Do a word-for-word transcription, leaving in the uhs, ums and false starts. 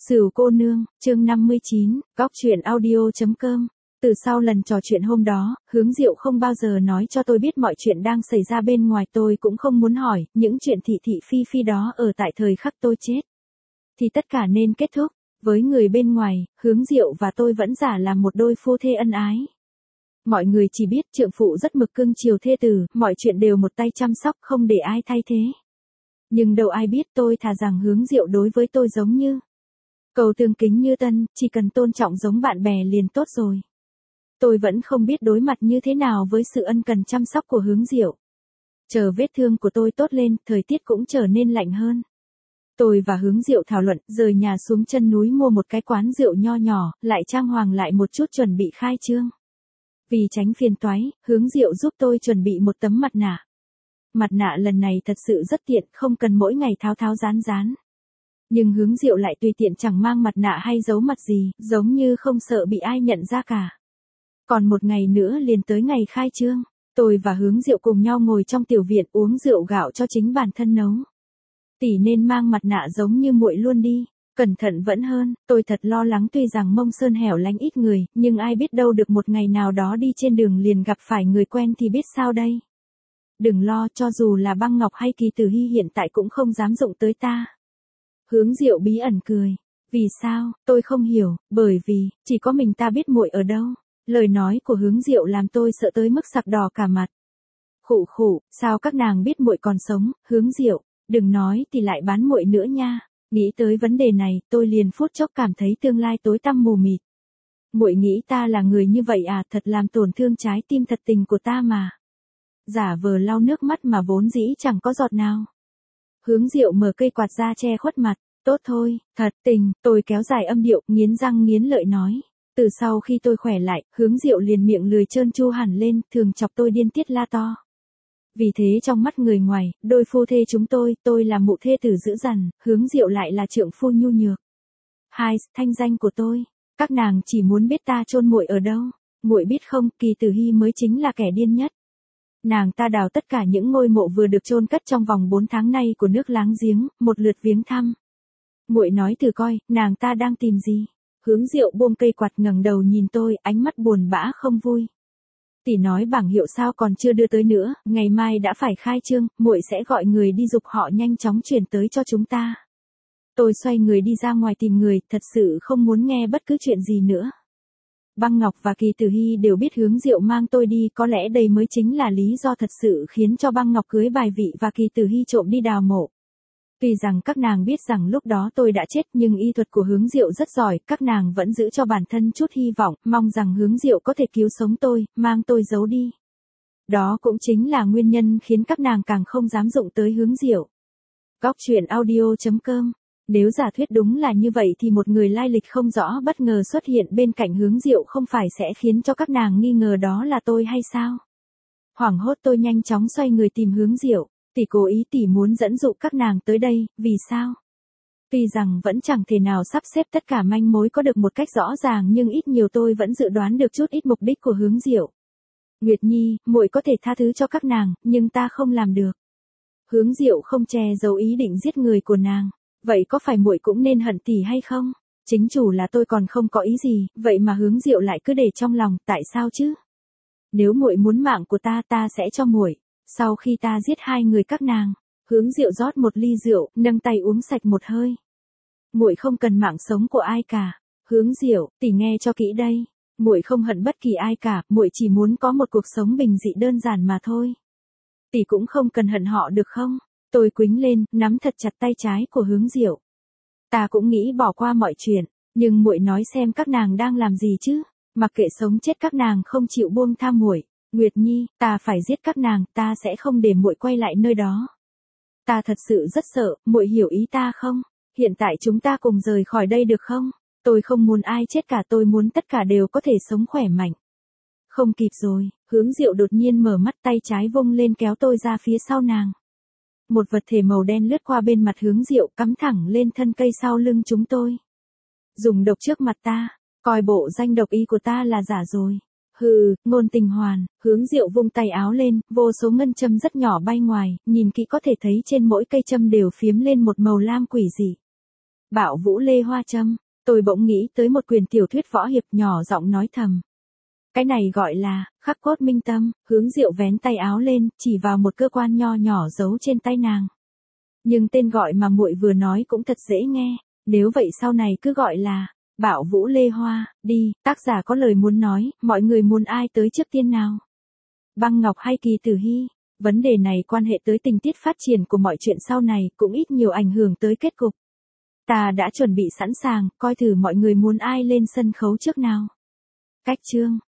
Sửu cô nương, chương năm mươi chín, góc truyện audio.com. Từ sau lần trò chuyện hôm đó, Hướng Diệu không bao giờ nói cho tôi biết mọi chuyện đang xảy ra bên ngoài, tôi cũng không muốn hỏi, những chuyện thị thị phi phi đó ở tại thời khắc tôi chết. Thì tất cả nên kết thúc, với người bên ngoài, Hướng Diệu và tôi vẫn giả là một đôi phu thê ân ái. Mọi người chỉ biết trượng phụ rất mực cưng chiều thê tử, mọi chuyện đều một tay chăm sóc không để ai thay thế. Nhưng đâu ai biết tôi thà rằng Hướng Diệu đối với tôi giống như cầu tương kính như tân, chỉ cần tôn trọng giống bạn bè liền tốt rồi. Tôi vẫn không biết đối mặt như thế nào với sự ân cần chăm sóc của Hướng Diệu. Chờ vết thương của tôi tốt lên, thời tiết cũng trở nên lạnh hơn. Tôi và Hướng Diệu thảo luận, rời nhà xuống chân núi mua một cái quán rượu nho nhỏ, lại trang hoàng lại một chút chuẩn bị khai trương. Vì tránh phiền toái, Hướng Diệu giúp tôi chuẩn bị một tấm mặt nạ. Mặt nạ lần này thật sự rất tiện, không cần mỗi ngày tháo tháo dán dán. Nhưng Hướng Diệu lại tùy tiện chẳng mang mặt nạ hay giấu mặt gì, giống như không sợ bị ai nhận ra cả. Còn một ngày nữa liền tới ngày khai trương, tôi và Hướng Diệu cùng nhau ngồi trong tiểu viện uống rượu gạo cho chính bản thân nấu. Tỷ nên mang mặt nạ giống như muội luôn đi, cẩn thận vẫn hơn. Tôi thật lo lắng, tuy rằng Mông Sơn hẻo lánh ít người, nhưng ai biết đâu được một ngày nào đó đi trên đường liền gặp phải người quen thì biết sao đây. Đừng lo, cho dù là Băng Ngọc hay Kỳ Tử Hy hiện tại cũng không dám dụng tới ta. Hướng Diệu bí ẩn cười. Vì sao? Tôi không hiểu, bởi vì, chỉ có mình ta biết muội ở đâu. Lời nói của Hướng Diệu làm tôi sợ tới mức sặc đỏ cả mặt. Khụ khụ, sao các nàng biết muội còn sống? Hướng Diệu, đừng nói thì lại bán muội nữa nha. Nghĩ tới vấn đề này, tôi liền phút chốc cảm thấy tương lai tối tăm mù mịt. Muội nghĩ ta là người như vậy à? Thật làm tổn thương trái tim thật tình của ta mà. Giả vờ lau nước mắt mà vốn dĩ chẳng có giọt nào. Hướng Diệu mở cây quạt ra che khuất mặt. Tốt thôi, thật tình, tôi kéo dài âm điệu, nghiến răng nghiến lợi nói. Từ sau khi tôi khỏe lại, Hướng Diệu liền miệng lười trơn tru hẳn lên, thường chọc tôi điên tiết la to. Vì thế trong mắt người ngoài, đôi phu thê chúng tôi, tôi là mụ thê tử dữ dằn, Hướng Diệu lại là trượng phu nhu nhược. Hai, thanh danh của tôi, các nàng chỉ muốn biết ta chôn muội ở đâu. Muội biết không, Kỳ Tử Hy mới chính là kẻ điên nhất. Nàng ta đào tất cả những ngôi mộ vừa được chôn cất trong vòng bốn tháng nay của nước láng giếng, một lượt viếng thăm. Muội nói thử coi, nàng ta đang tìm gì? Hướng Diệu buông cây quạt ngẩng đầu nhìn tôi, ánh mắt buồn bã không vui. Tỷ nói bảng hiệu sao còn chưa đưa tới nữa, ngày mai đã phải khai trương, muội sẽ gọi người đi giục họ nhanh chóng chuyển tới cho chúng ta. Tôi xoay người đi ra ngoài tìm người, thật sự không muốn nghe bất cứ chuyện gì nữa. Băng Ngọc và Kỳ Tử Hy đều biết Hướng Diệu mang tôi đi, có lẽ đây mới chính là lý do thật sự khiến cho Băng Ngọc cưới bài vị và Kỳ Tử Hy trộm đi đào mộ. Tuy rằng các nàng biết rằng lúc đó tôi đã chết, nhưng y thuật của Hướng Diệu rất giỏi, các nàng vẫn giữ cho bản thân chút hy vọng, mong rằng Hướng Diệu có thể cứu sống tôi, mang tôi giấu đi. Đó cũng chính là nguyên nhân khiến các nàng càng không dám dụng tới Hướng Diệu. Góc truyện audio.com. Nếu giả thuyết đúng là như vậy thì một người lai lịch không rõ bất ngờ xuất hiện bên cạnh Hướng Diệu không phải sẽ khiến cho các nàng nghi ngờ đó là tôi hay sao? Hoảng hốt tôi nhanh chóng xoay người tìm Hướng Diệu. Tỷ cố ý, tỷ muốn dẫn dụ các nàng tới đây, vì sao? Tuy rằng vẫn chẳng thể nào sắp xếp tất cả manh mối có được một cách rõ ràng, nhưng ít nhiều tôi vẫn dự đoán được chút ít mục đích của Hướng Diệu. Nguyệt Nhi, muội có thể tha thứ cho các nàng, nhưng ta không làm được. Hướng Diệu không che giấu ý định giết người của nàng. Vậy có phải muội cũng nên hận tỷ hay không? Chính chủ là tôi còn không có ý gì, vậy mà Hướng Diệu lại cứ để trong lòng, tại sao chứ? Nếu muội muốn mạng của ta, ta sẽ cho muội. Sau khi ta giết hai người các nàng, Hướng Diệu rót một ly rượu, nâng tay uống sạch một hơi. Muội không cần mạng sống của ai cả. Hướng Diệu, tỷ nghe cho kỹ đây. Muội không hận bất kỳ ai cả, muội chỉ muốn có một cuộc sống bình dị đơn giản mà thôi. Tỷ cũng không cần hận họ được không? Tôi quĩnh lên, nắm thật chặt tay trái của Hướng Diệu. Ta cũng nghĩ bỏ qua mọi chuyện, nhưng muội nói xem các nàng đang làm gì chứ? Mặc kệ sống chết các nàng không chịu buông tha muội. Nguyệt Nhi, ta phải giết các nàng, ta sẽ không để muội quay lại nơi đó. Ta thật sự rất sợ, muội hiểu ý ta không? Hiện tại chúng ta cùng rời khỏi đây được không? Tôi không muốn ai chết cả, tôi muốn tất cả đều có thể sống khỏe mạnh. Không kịp rồi, Hướng Diệu đột nhiên mở mắt, tay trái vung lên kéo tôi ra phía sau nàng. Một vật thể màu đen lướt qua bên mặt Hướng Diệu, cắm thẳng lên thân cây sau lưng chúng tôi. Dùng độc trước mặt ta, coi bộ danh độc y của ta là giả rồi. Hừ, ngôn tình hoàn. Hướng Diệu vung tay áo lên, vô số ngân châm rất nhỏ bay ngoài, nhìn kỹ có thể thấy trên mỗi cây châm đều phiếm lên một màu lam quỷ dị. Bảo Vũ Lê Hoa Trâm, tôi bỗng nghĩ tới một quyển tiểu thuyết võ hiệp, nhỏ giọng nói thầm. Cái này gọi là, khắc cốt minh tâm. Hướng Diệu vén tay áo lên, chỉ vào một cơ quan nho nhỏ giấu trên tay nàng. Nhưng tên gọi mà muội vừa nói cũng thật dễ nghe, nếu vậy sau này cứ gọi là Bảo Vũ Lê Hoa, đi. Tác giả có lời muốn nói, mọi người muốn ai tới trước tiên nào? Băng Ngọc hay Kỳ Tử Hy? Vấn đề này quan hệ tới tình tiết phát triển của mọi chuyện sau này, cũng ít nhiều ảnh hưởng tới kết cục. Ta đã chuẩn bị sẵn sàng, coi thử mọi người muốn ai lên sân khấu trước nào. Cách chương